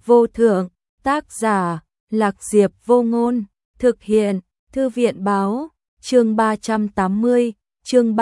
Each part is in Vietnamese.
vô thượng, tác giả, Lạc Diệp Vô Ngôn, thực hiện, Thư viện báo, chương 380, chương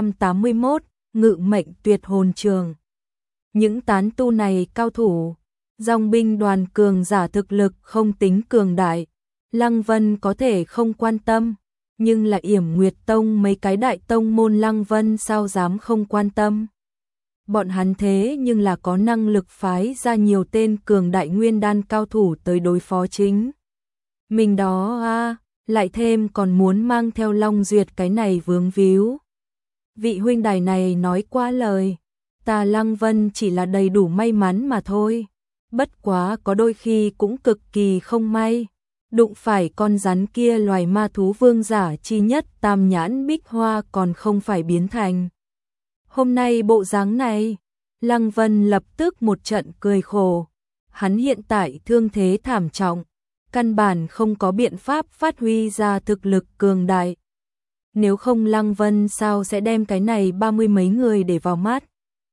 381, ngự mệnh tuyệt hồn trường. Những tán tu này cao thủ, dòng binh đoàn cường giả thực lực không tính cường đại, Lăng Vân có thể không quan tâm, nhưng là Yểm Nguyệt Tông mấy cái đại tông môn Lăng Vân sao dám không quan tâm. Bọn hắn thế nhưng là có năng lực phái ra nhiều tên cường đại nguyên đan cao thủ tới đối phó chính. Mình đó lại thêm còn muốn mang theo Long Duyệt cái này vướng víu. Vị huynh đài này nói quá lời, ta Lăng Vân chỉ là đầy đủ may mắn mà thôi. Bất quá có đôi khi cũng cực kỳ không may, đụng phải con rắn kia loài ma thú vương giả chi nhất Tam Nhãn Bích Hoa còn không phải biến thành. Hôm nay bộ dáng này, Lăng Vân lập tức một trận cười khổ. Hắn hiện tại thương thế thảm trọng, căn bản không có biện pháp phát huy ra thực lực cường đại. Nếu không Lăng Vân sao sẽ đem cái này 30 mấy người để vào mắt.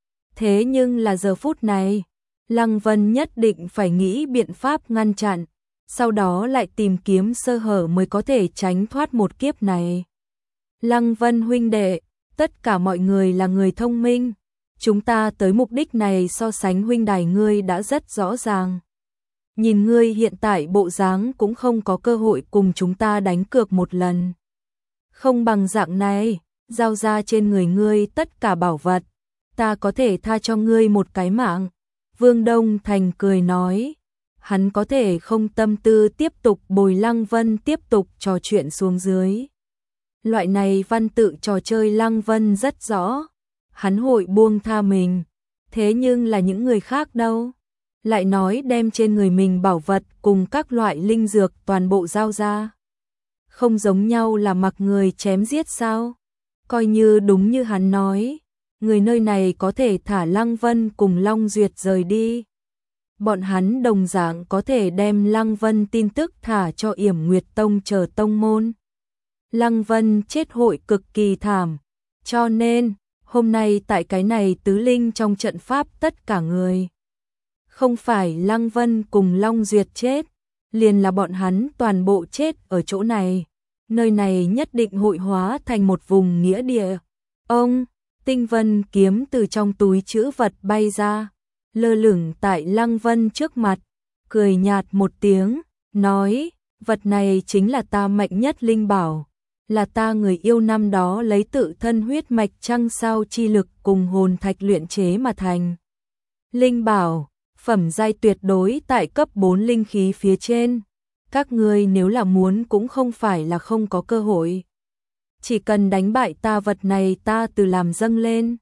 Thế nhưng là giờ phút này, Lăng Vân nhất định phải nghĩ biện pháp ngăn chặn, sau đó lại tìm kiếm sơ hở mới có thể tránh thoát một kiếp này. Lăng Vân huynh đệ, tất cả mọi người là người thông minh, chúng ta tới mục đích này so sánh huynh đài ngươi đã rất rõ ràng. Nhìn ngươi hiện tại bộ dáng cũng không có cơ hội cùng chúng ta đánh cược một lần. Không bằng dạng này, giao ra trên người ngươi tất cả bảo vật, ta có thể tha cho ngươi một cái mạng. Vương Đông Thành cười nói, hắn có thể không tâm tư tiếp tục bồi Lăng Vân tiếp tục trò chuyện xuống dưới. Loại này văn tự trò chơi Lăng Vân rất rõ, hắn hội buông tha mình, thế nhưng là những người khác đâu, lại nói đem trên người mình bảo vật cùng các loại linh dược toàn bộ giao ra. Không giống nhau là mặc người chém giết sao? Coi như đúng như hắn nói, người nơi này có thể thả Lăng Vân cùng Long Duyệt rời đi. Bọn hắn đồng dạng có thể đem Lăng Vân tin tức thả cho Yểm Nguyệt Tông chờ tông môn. Lăng Vân chết hội cực kỳ thảm, cho nên hôm nay tại cái này tứ linh trong trận pháp tất cả người. Không phải Lăng Vân cùng Long Duyệt chết, liền là bọn hắn toàn bộ chết ở chỗ này. Nơi này nhất định hội hóa thành một vùng nghĩa địa. Ông, Tinh Vân kiếm từ trong túi trữ vật bay ra, lơ lửng tại Lăng Vân trước mặt, cười nhạt một tiếng, nói, vật này chính là ta mạnh nhất linh bảo, là ta người yêu năm đó lấy tự thân huyết mạch trăng sao chi lực cùng hồn thạch luyện chế mà thành. Linh bảo, phẩm giai tuyệt đối tại cấp 4 linh khí phía trên, các ngươi nếu là muốn cũng không phải là không có cơ hội. Chỉ cần đánh bại ta vật này ta từ làm dâng lên.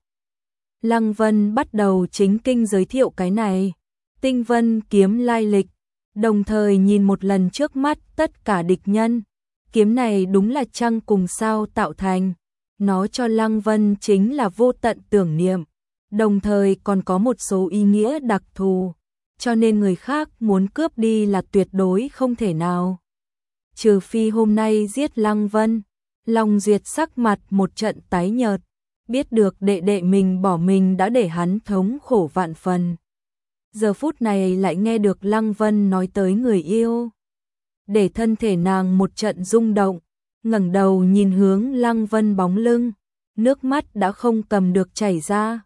Lăng Vân bắt đầu chính kinh giới thiệu cái này, Tinh Vân kiếm lai lịch, đồng thời nhìn một lần trước mắt tất cả địch nhân. Kiếm này đúng là trăng cùng sao tạo thành, nó cho Lăng Vân chính là vô tận tưởng niệm, đồng thời còn có một số ý nghĩa đặc thù, cho nên người khác muốn cướp đi là tuyệt đối không thể nào. Trừ phi hôm nay giết Lăng Vân. Long Duyệt sắc mặt một trận tái nhợt, biết được đệ đệ mình bỏ mình đã để hắn thống khổ vạn phần. Giờ phút này lại nghe được Lăng Vân nói tới người yêu, để thân thể nàng một trận rung động, ngẩng đầu nhìn hướng Lăng Vân bóng lưng, nước mắt đã không cầm được chảy ra.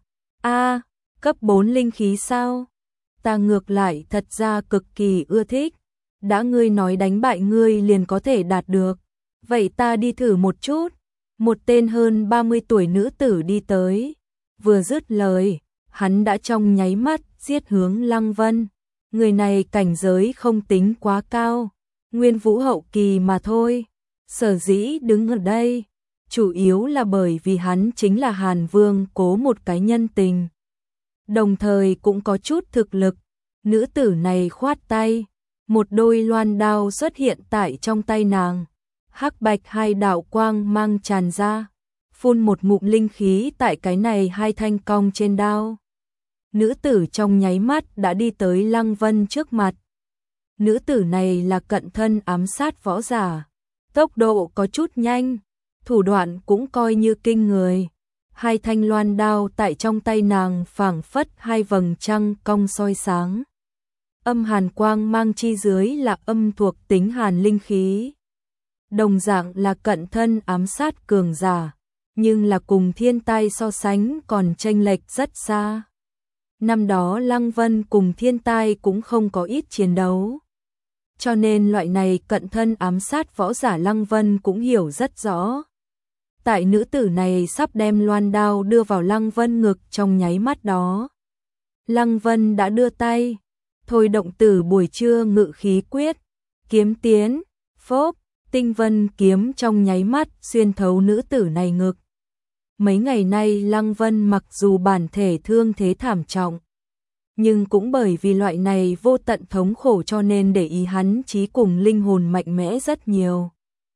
Cấp 4 linh khí sao? Ta ngược lại thật ra cực kỳ ưa thích, đã ngươi nói đánh bại ngươi liền có thể đạt được. Vậy ta đi thử một chút. Một tên hơn 30 tuổi nữ tử đi tới, vừa dứt lời, hắn đã trong nháy mắt giết hướng Lăng Vân. Người này cảnh giới không tính quá cao, nguyên vũ hậu kỳ mà thôi. Sở dĩ đứng ở đây, chủ yếu là bởi vì hắn chính là Hàn Vương cố một cái nhân tình. Đồng thời cũng có chút thực lực, nữ tử này khoát tay, một đôi loan đao xuất hiện tại trong tay nàng. Hắc bạch hai đạo quang mang tràn ra, phun một ngụm linh khí tại cái này hai thanh cong trên đao. Nữ tử trong nháy mắt đã đi tới Lăng Vân trước mặt. Nữ tử này là cận thân ám sát võ giả, tốc độ có chút nhanh, thủ đoạn cũng coi như kinh người. Hai thanh loan đao tại trong tay nàng phảng phất hai vầng trăng cong soi sáng. Âm hàn quang mang chi dưới là âm thuộc tính hàn linh khí. Đồng dạng là cận thân ám sát cường giả, nhưng là cùng thiên tai so sánh còn chênh lệch rất xa. Năm đó Lăng Vân cùng thiên tai cũng không có ít chiến đấu. Cho nên loại này cận thân ám sát võ giả Lăng Vân cũng hiểu rất rõ. Tại nữ tử này sắp đem loan đao đưa vào Lăng Vân ngực trong nháy mắt đó. Lăng Vân đã đưa tay, thôi động tử buổi trưa ngự khí quyết, kiếm tiến, phốp, tinh vân kiếm trong nháy mắt xuyên thấu nữ tử này ngực. Mấy ngày nay Lăng Vân mặc dù bản thể thương thế thảm trọng, nhưng cũng bởi vì loại này vô tận thống khổ cho nên để ý hắn trí cùng linh hồn mạnh mẽ rất nhiều.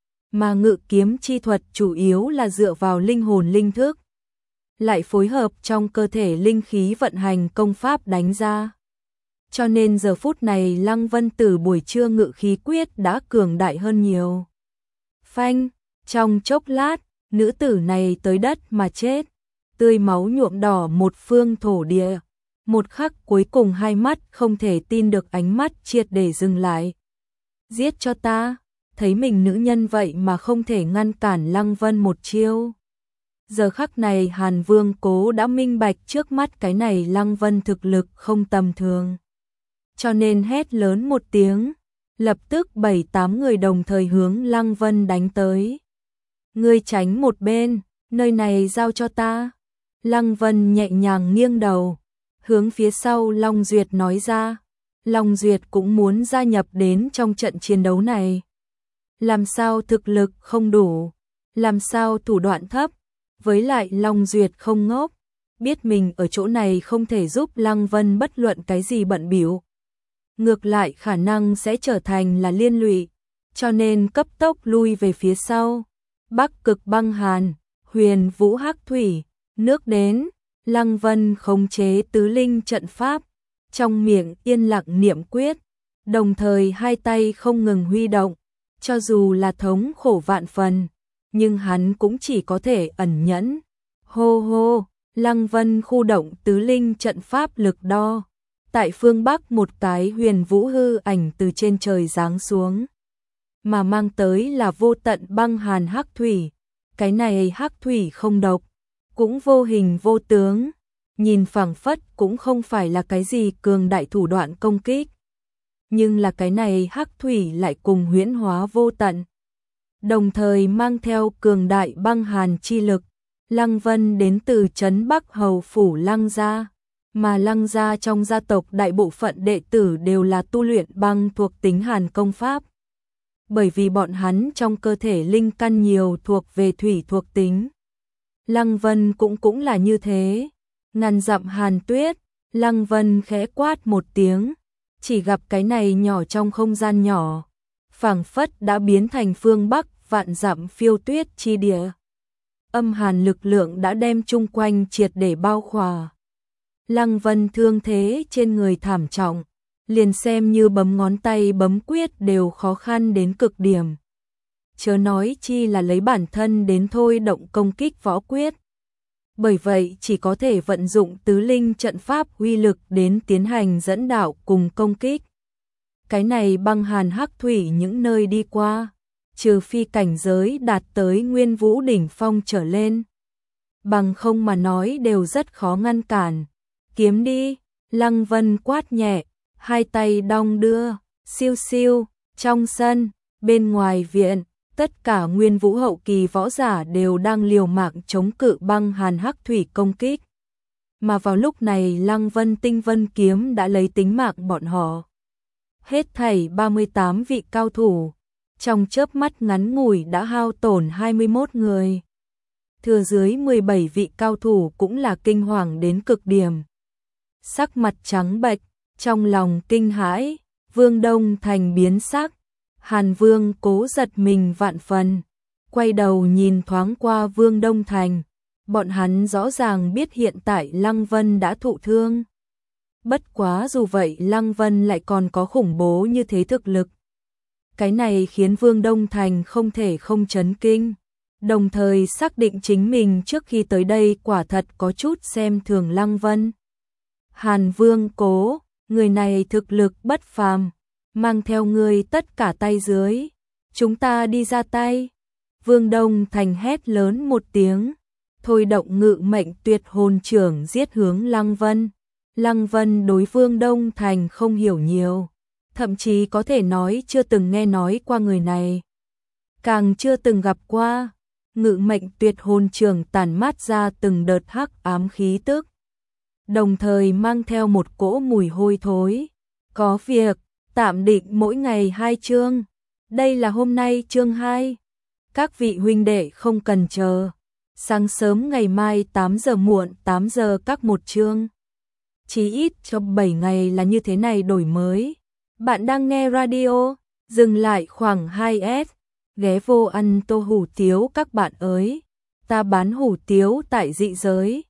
Mà ngự kiếm chi thuật chủ yếu là dựa vào linh hồn linh thức, lại phối hợp trong cơ thể linh khí vận hành công pháp đánh ra. Cho nên giờ phút này Lăng Vân từ buổi trưa ngự khí quyết đã cường đại hơn nhiều. Phanh, trong chốc lát, nữ tử này tới đất mà chết, tươi máu nhuộm đỏ một phương thổ địa. Một khắc cuối cùng hai mắt không thể tin được ánh mắt triệt để dừng lại. Giết cho ta, thấy mình nữ nhân vậy mà không thể ngăn cản Lăng Vân một chiêu. Giờ khắc này Hàn Vương Cố đã minh bạch trước mắt cái này Lăng Vân thực lực không tầm thường. Cho nên hét lớn một tiếng, lập tức 7-8 người đồng thời hướng Lăng Vân đánh tới. Ngươi tránh một bên, nơi này giao cho ta. Lăng Vân nhẹ nhàng nghiêng đầu, hướng phía sau Long Duyệt nói ra. Long Duyệt cũng muốn gia nhập đến trong trận chiến đấu này. Làm sao thực lực không đủ, làm sao thủ đoạn thấp, với lại Long Duyệt không ngốc, biết mình ở chỗ này không thể giúp Lăng Vân bất luận cái gì bận bịu. Ngược lại khả năng sẽ trở thành là liên lụy, cho nên cấp tốc lui về phía sau. Bắc Cực Băng Hàn, Huyền Vũ Hắc Thủy, nước đến, Lăng Vân khống chế tứ linh trận pháp, trong miệng yên lặng niệm quyết, đồng thời hai tay không ngừng huy động, cho dù là thống khổ vạn phần, nhưng hắn cũng chỉ có thể ẩn nhẫn. Hô hô, Lăng Vân khu động tứ linh trận pháp lực đo. Tại phương Bắc một cái huyền vũ hư ảnh từ trên trời giáng xuống, mà mang tới là vô tận băng hàn hắc thủy. Cái này hắc thủy không độc, cũng vô hình vô tướng, nhìn phảng phất cũng không phải là cái gì cường đại thủ đoạn công kích. Nhưng là cái này hắc thủy lại cùng huyễn hóa vô tận, đồng thời mang theo cường đại băng hàn chi lực. Lăng Vân đến từ trấn Bắc Hầu phủ Lăng gia, mà Lăng gia trong gia tộc đại bộ phận đệ tử đều là tu luyện băng thuộc tính hàn công pháp. Bởi vì bọn hắn trong cơ thể linh căn nhiều thuộc về thủy thuộc tính. Lăng Vân cũng là như thế. Ngàn dặm hàn tuyết, Lăng Vân khẽ quát một tiếng, chỉ gặp cái này nhỏ trong không gian nhỏ, phảng phất đã biến thành phương Bắc vạn dặm phiêu tuyết chi địa. Âm hàn lực lượng đã đem chung quanh triệt để bao khỏa. Lăng Vân thương thế trên người thảm trọng, liền xem như bấm ngón tay bấm quyết đều khó khăn đến cực điểm. Chớ nói chi là lấy bản thân đến thôi động công kích võ quyết. Bởi vậy chỉ có thể vận dụng tứ linh trận pháp uy lực đến tiến hành dẫn đạo cùng công kích. Cái này băng hàn hắc thủy những nơi đi qua, trừ phi cảnh giới đạt tới nguyên vũ đỉnh phong trở lên, bằng không mà nói đều rất khó ngăn cản. Kiếm đi, Lăng Vân quát nhẹ, hai tay đong đưa, siêu siêu, trong sân, bên ngoài viện, tất cả nguyên vũ hậu kỳ võ giả đều đang liều mạng chống cự băng hàn hắc thủy công kích. Mà vào lúc này Lăng Vân tinh vân kiếm đã lấy tính mạng bọn họ. Hết thảy 38 vị cao thủ, trong chớp mắt ngắn ngủi đã hao tổn 21 người. Thừa dưới 17 vị cao thủ cũng là kinh hoàng đến cực điểm. Sắc mặt trắng bệch, trong lòng kinh hãi, Vương Đông Thành biến sắc. Hàn Vương Cố giật mình vạn phần, quay đầu nhìn thoáng qua Vương Đông Thành. Bọn hắn rõ ràng biết hiện tại Lăng Vân đã thụ thương. Bất quá dù vậy Lăng Vân lại còn có khủng bố như thế thực lực. Cái này khiến Vương Đông Thành không thể không chấn kinh, đồng thời xác định chính mình trước khi tới đây quả thật có chút xem thường Lăng Vân. Hàn Vương Cố, người này thực lực bất phàm, mang theo người tất cả tay dưới, chúng ta đi ra tay. Vương Đông Thành hét lớn một tiếng, thôi động ngự mệnh tuyệt hồn trưởng giết hướng Lăng Vân. Lăng Vân đối Vương Đông Thành không hiểu nhiều, thậm chí có thể nói chưa từng nghe nói qua người này, càng chưa từng gặp qua. Ngự mệnh tuyệt hồn trưởng tản mát ra từng đợt hắc ám khí tức, đồng thời mang theo một cỗ mùi hôi thối. Có việc, tạm định mỗi ngày 2 chương. Đây là hôm nay chương 2. Các vị huynh đệ không cần chờ. Sáng sớm ngày mai 8 giờ muộn 8 giờ các một chương. Chí ít trong 7 ngày là như thế này đổi mới. Bạn đang nghe radio, dừng lại khoảng 2S. Ghé vô ăn tô hủ tiếu các bạn ơi. Ta bán hủ tiếu tại dị giới.